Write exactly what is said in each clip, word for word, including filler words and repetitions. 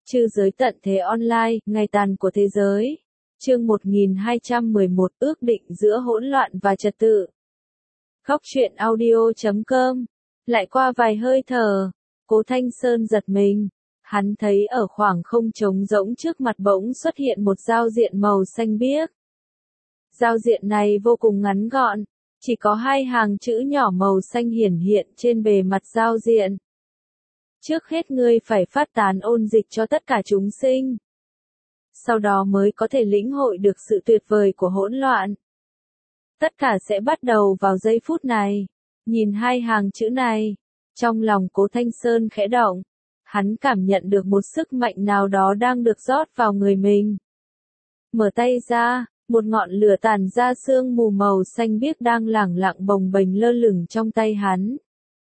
Chư giới tận thế online, ngày tàn của thế giới. Chương một nghìn hai trăm mười một, ước định giữa hỗn loạn và trật tự. Khóc chuyện audio chấm com. Lại qua vài hơi thở, Cố Thanh Sơn giật mình. Hắn thấy ở khoảng không trống rỗng trước mặt bỗng xuất hiện một giao diện màu xanh biếc. Giao diện này vô cùng ngắn gọn, chỉ có hai hàng chữ nhỏ màu xanh hiển hiện trên bề mặt giao diện. Trước hết ngươi phải phát tán ôn dịch cho tất cả chúng sinh. Sau đó mới có thể lĩnh hội được sự tuyệt vời của hỗn loạn. Tất cả sẽ bắt đầu vào giây phút này. Nhìn hai hàng chữ này, trong lòng Cố Thanh Sơn khẽ động. Hắn cảm nhận được một sức mạnh nào đó đang được rót vào người mình. Mở tay ra, một ngọn lửa tàn ra sương mù màu xanh biếc đang lẳng lặng bồng bềnh lơ lửng trong tay hắn.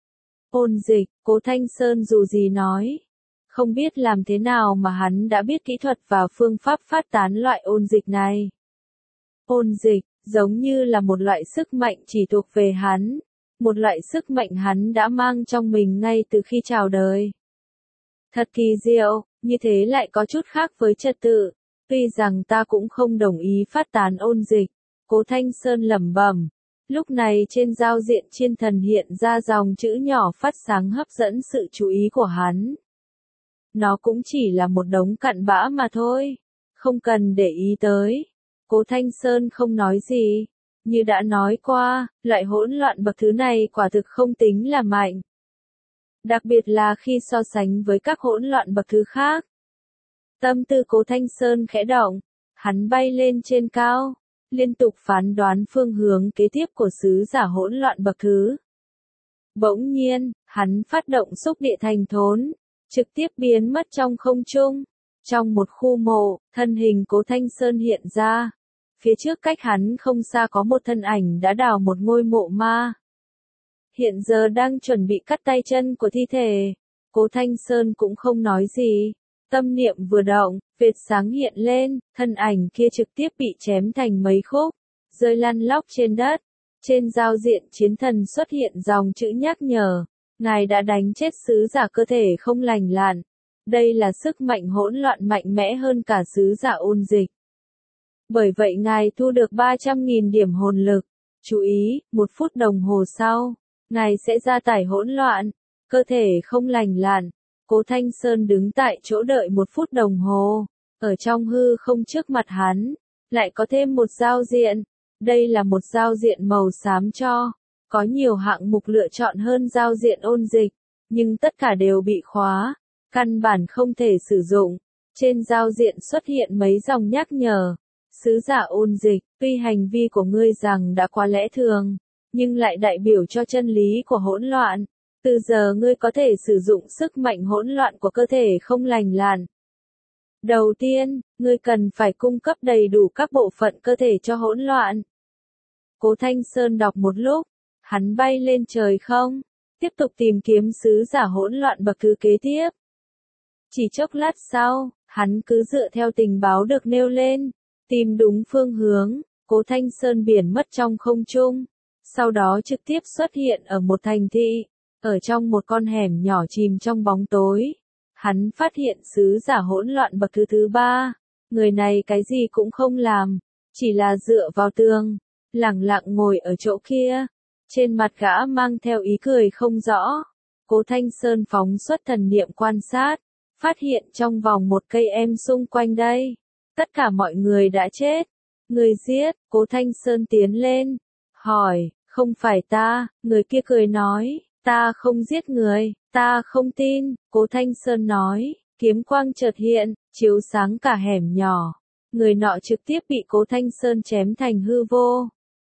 Ôn dịch, Cố Thanh Sơn dù gì nói. Không biết làm thế nào mà hắn đã biết kỹ thuật và phương pháp phát tán loại ôn dịch này. Ôn dịch, giống như là một loại sức mạnh chỉ thuộc về hắn. Một loại sức mạnh hắn đã mang trong mình ngay từ khi chào đời. Thật kỳ diệu, như thế lại có chút khác với trật tự. Tuy rằng ta cũng không đồng ý phát tán ôn dịch, Cố Thanh Sơn lẩm bẩm. Lúc này trên giao diện chiên thần hiện ra dòng chữ nhỏ phát sáng hấp dẫn sự chú ý của hắn. Nó cũng chỉ là một đống cặn bã mà thôi, không cần để ý tới. Cố Thanh Sơn không nói gì. Như đã nói qua, loại hỗn loạn bậc thứ này quả thực không tính là mạnh. Đặc biệt là khi so sánh với các hỗn loạn bậc thứ khác. Tâm tư Cố Thanh Sơn khẽ động, hắn bay lên trên cao, liên tục phán đoán phương hướng kế tiếp của sứ giả hỗn loạn bậc thứ. Bỗng nhiên, hắn phát động xúc địa thành thốn, trực tiếp biến mất trong không trung. Trong một khu mộ, thân hình Cố Thanh Sơn hiện ra. Phía trước cách hắn không xa có một thân ảnh đã đào một ngôi mộ ma. Hiện giờ đang chuẩn bị cắt tay chân của thi thể. Cố Thanh Sơn cũng không nói gì. Tâm niệm vừa động, vệt sáng hiện lên, thân ảnh kia trực tiếp bị chém thành mấy khúc, rơi lăn lóc trên đất. Trên giao diện chiến thần xuất hiện dòng chữ nhắc nhở. Ngài đã đánh chết sứ giả cơ thể không lành lặn. Đây là sức mạnh hỗn loạn mạnh mẽ hơn cả sứ giả ôn dịch. Bởi vậy ngài thu được ba trăm nghìn điểm hồn lực. Chú ý, một phút đồng hồ sau, ngài sẽ gia tải hỗn loạn, cơ thể không lành lặn. Cố Thanh Sơn đứng tại chỗ đợi một phút đồng hồ. Ở trong hư không trước mặt hắn, lại có thêm một giao diện. Đây là một giao diện màu xám cho. Có nhiều hạng mục lựa chọn hơn giao diện ôn dịch, nhưng tất cả đều bị khóa, căn bản không thể sử dụng. Trên giao diện xuất hiện mấy dòng nhắc nhở. Sứ giả ôn dịch, tuy hành vi của ngươi rằng đã quá lẽ thường, nhưng lại đại biểu cho chân lý của hỗn loạn. Từ giờ ngươi có thể sử dụng sức mạnh hỗn loạn của cơ thể không lành lặn. Đầu tiên, ngươi cần phải cung cấp đầy đủ các bộ phận cơ thể cho hỗn loạn. Cố Thanh Sơn đọc một lúc, hắn bay lên trời không, tiếp tục tìm kiếm sứ giả hỗn loạn bậc thứ kế tiếp. Chỉ chốc lát sau, hắn cứ dựa theo tình báo được nêu lên, tìm đúng phương hướng. Cố Thanh Sơn biển mất trong không trung, sau đó trực tiếp xuất hiện ở một thành thị. Ở trong một con hẻm nhỏ chìm trong bóng tối, hắn phát hiện sứ giả hỗn loạn bậc thứ thứ ba. Người này cái gì cũng không làm, chỉ là dựa vào tường, lẳng lặng ngồi ở chỗ kia. Trên mặt gã mang theo ý cười không rõ. Cố Thanh Sơn phóng xuất thần niệm quan sát, phát hiện trong vòng một cây em xung quanh đây, tất cả mọi người đã chết. Người giết, Cố Thanh Sơn tiến lên, hỏi, không phải ta. Người kia cười nói, ta không giết người, ta không tin. Cố Thanh Sơn nói, kiếm quang chợt hiện, chiếu sáng cả hẻm nhỏ. Người nọ trực tiếp bị Cố Thanh Sơn chém thành hư vô.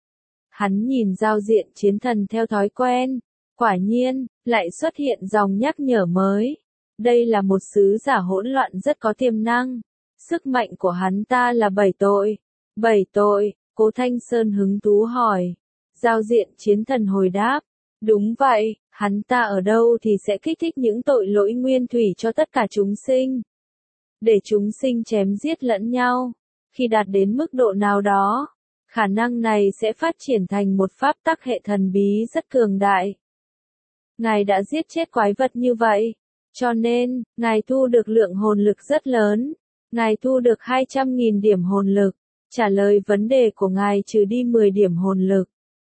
Hắn nhìn giao diện chiến thần theo thói quen, quả nhiên, lại xuất hiện dòng nhắc nhở mới. Đây là một sứ giả hỗn loạn rất có tiềm năng. Sức mạnh của hắn ta là bảy tội. Bảy tội, Cố Thanh Sơn hứng thú hỏi. Giao diện chiến thần hồi đáp, đúng vậy, hắn ta ở đâu thì sẽ kích thích những tội lỗi nguyên thủy cho tất cả chúng sinh. Để chúng sinh chém giết lẫn nhau. Khi đạt đến mức độ nào đó, khả năng này sẽ phát triển thành một pháp tắc hệ thần bí rất cường đại. Ngài đã giết chết quái vật như vậy. Cho nên, ngài thu được lượng hồn lực rất lớn. Ngài thu được hai trăm nghìn điểm hồn lực. Trả lời vấn đề của ngài trừ đi mười điểm hồn lực.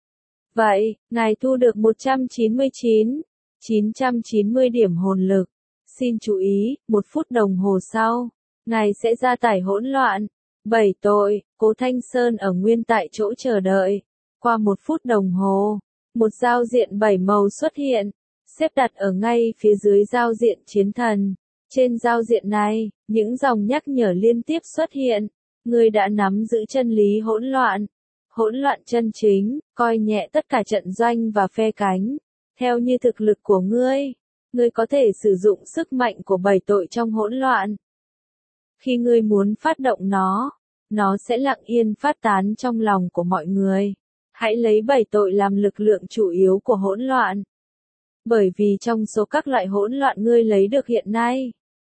Vậy, ngài thu được một trăm chín mươi chín nghìn chín trăm chín mươi điểm hồn lực. Xin chú ý, một phút đồng hồ sau, ngài sẽ ra tải hỗn loạn. Bảy tội, Cố Thanh Sơn ở nguyên tại chỗ chờ đợi. Qua một phút đồng hồ, một giao diện bảy màu xuất hiện, xếp đặt ở ngay phía dưới giao diện chiến thần. Trên giao diện này, những dòng nhắc nhở liên tiếp xuất hiện. Ngươi đã nắm giữ chân lý hỗn loạn. Hỗn loạn chân chính, coi nhẹ tất cả trận doanh và phe cánh. Theo như thực lực của ngươi, ngươi có thể sử dụng sức mạnh của bảy tội trong hỗn loạn. Khi ngươi muốn phát động nó, nó sẽ lặng yên phát tán trong lòng của mọi người. Hãy lấy bảy tội làm lực lượng chủ yếu của hỗn loạn. Bởi vì trong số các loại hỗn loạn ngươi lấy được hiện nay,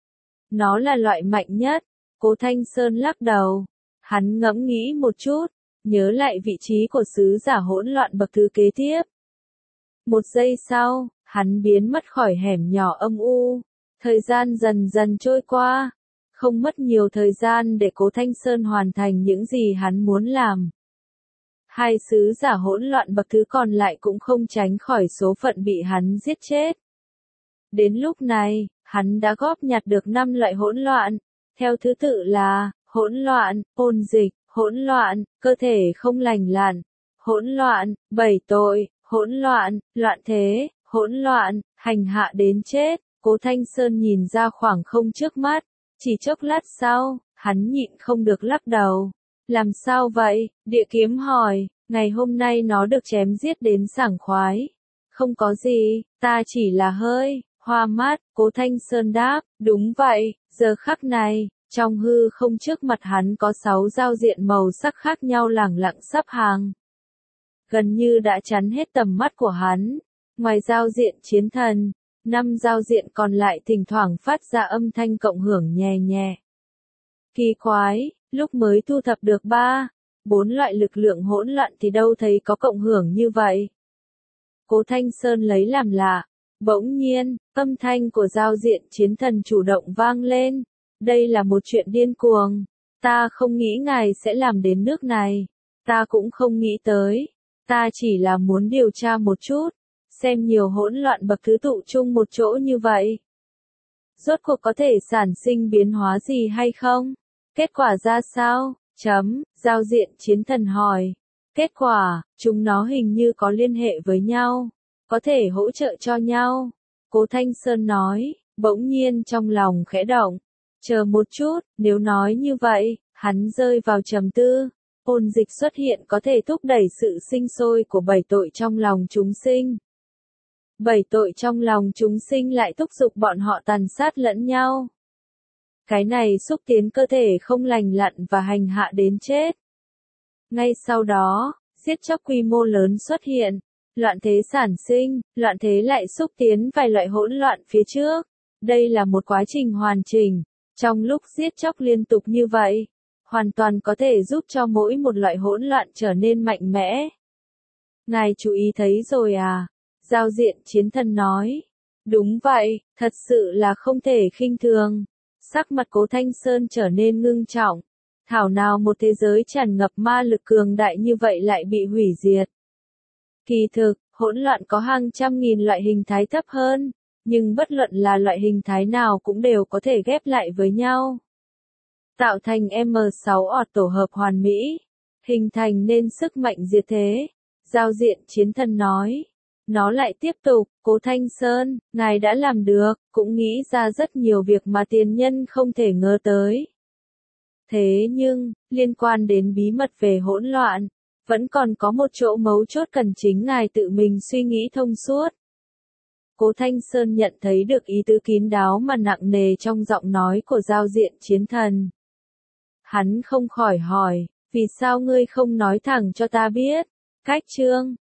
nó là loại mạnh nhất. Cố Thanh Sơn lắc đầu. Hắn ngẫm nghĩ một chút, nhớ lại vị trí của sứ giả hỗn loạn bậc thứ kế tiếp. Một giây sau, hắn biến mất khỏi hẻm nhỏ âm u. Thời gian dần dần trôi qua. Không mất nhiều thời gian để Cố Thanh Sơn hoàn thành những gì hắn muốn làm. Hai sứ giả hỗn loạn bậc thứ còn lại cũng không tránh khỏi số phận bị hắn giết chết. Đến lúc này, hắn đã góp nhặt được năm loại hỗn loạn. Theo thứ tự là, hỗn loạn, ôn dịch, hỗn loạn, cơ thể không lành lặn, hỗn loạn, bảy tội, hỗn loạn, loạn thế, hỗn loạn, hành hạ đến chết. Cố Thanh Sơn nhìn ra khoảng không trước mắt, chỉ chốc lát sau, hắn nhịn không được lắc đầu. Làm sao vậy? Địa kiếm hỏi, ngày hôm nay nó được chém giết đến sảng khoái. Không có gì, ta chỉ là hơi hoa mắt. Cố Thanh Sơn đáp, đúng vậy, giờ khắc này, trong hư không trước mặt hắn có sáu giao diện màu sắc khác nhau lẳng lặng sắp hàng. Gần như đã chắn hết tầm mắt của hắn. Ngoài giao diện chiến thần, năm giao diện còn lại thỉnh thoảng phát ra âm thanh cộng hưởng nhẹ nhẹ. Kỳ quái, lúc mới thu thập được ba, bốn loại lực lượng hỗn loạn thì đâu thấy có cộng hưởng như vậy. Cố Thanh Sơn lấy làm lạ. Bỗng nhiên, âm thanh của giao diện chiến thần chủ động vang lên. Đây là một chuyện điên cuồng. Ta không nghĩ ngài sẽ làm đến nước này. Ta cũng không nghĩ tới. Ta chỉ là muốn điều tra một chút. Xem nhiều hỗn loạn bậc thứ tụ chung một chỗ như vậy. Rốt cuộc có thể sản sinh biến hóa gì hay không? Kết quả ra sao? Chấm, giao diện chiến thần hỏi. Kết quả, chúng nó hình như có liên hệ với nhau. Có thể hỗ trợ cho nhau. Cố Thanh Sơn nói, bỗng nhiên trong lòng khẽ động. Chờ một chút, nếu nói như vậy, hắn rơi vào trầm tư. Ôn dịch xuất hiện có thể thúc đẩy sự sinh sôi của bảy tội trong lòng chúng sinh. Bảy tội trong lòng chúng sinh lại thúc giục bọn họ tàn sát lẫn nhau. Cái này xúc tiến cơ thể không lành lặn và hành hạ đến chết. Ngay sau đó, giết chóc quy mô lớn xuất hiện. Loạn thế sản sinh, loạn thế lại xúc tiến vài loại hỗn loạn phía trước. Đây là một quá trình hoàn chỉnh. Trong lúc giết chóc liên tục như vậy, hoàn toàn có thể giúp cho mỗi một loại hỗn loạn trở nên mạnh mẽ. Ngài chú ý thấy rồi à? Giao diện chiến thần nói. Đúng vậy, thật sự là không thể khinh thường. Sắc mặt Cố Thanh Sơn trở nên ngưng trọng. Thảo nào một thế giới tràn ngập ma lực cường đại như vậy lại bị hủy diệt. Kỳ thực, hỗn loạn có hàng trăm nghìn loại hình thái thấp hơn, nhưng bất luận là loại hình thái nào cũng đều có thể ghép lại với nhau. Tạo thành M sáu ọt tổ hợp hoàn mỹ, hình thành nên sức mạnh diệt thế. Giao diện chiến thần nói. Nó lại tiếp tục, Cố Thanh Sơn, ngài đã làm được, cũng nghĩ ra rất nhiều việc mà tiền nhân không thể ngờ tới. Thế nhưng, liên quan đến bí mật về hỗn loạn, vẫn còn có một chỗ mấu chốt cần chính ngài tự mình suy nghĩ thông suốt. Cố Thanh Sơn nhận thấy được ý tứ kín đáo mà nặng nề trong giọng nói của giao diện chiến thần. Hắn không khỏi hỏi, vì sao ngươi không nói thẳng cho ta biết? Cách chương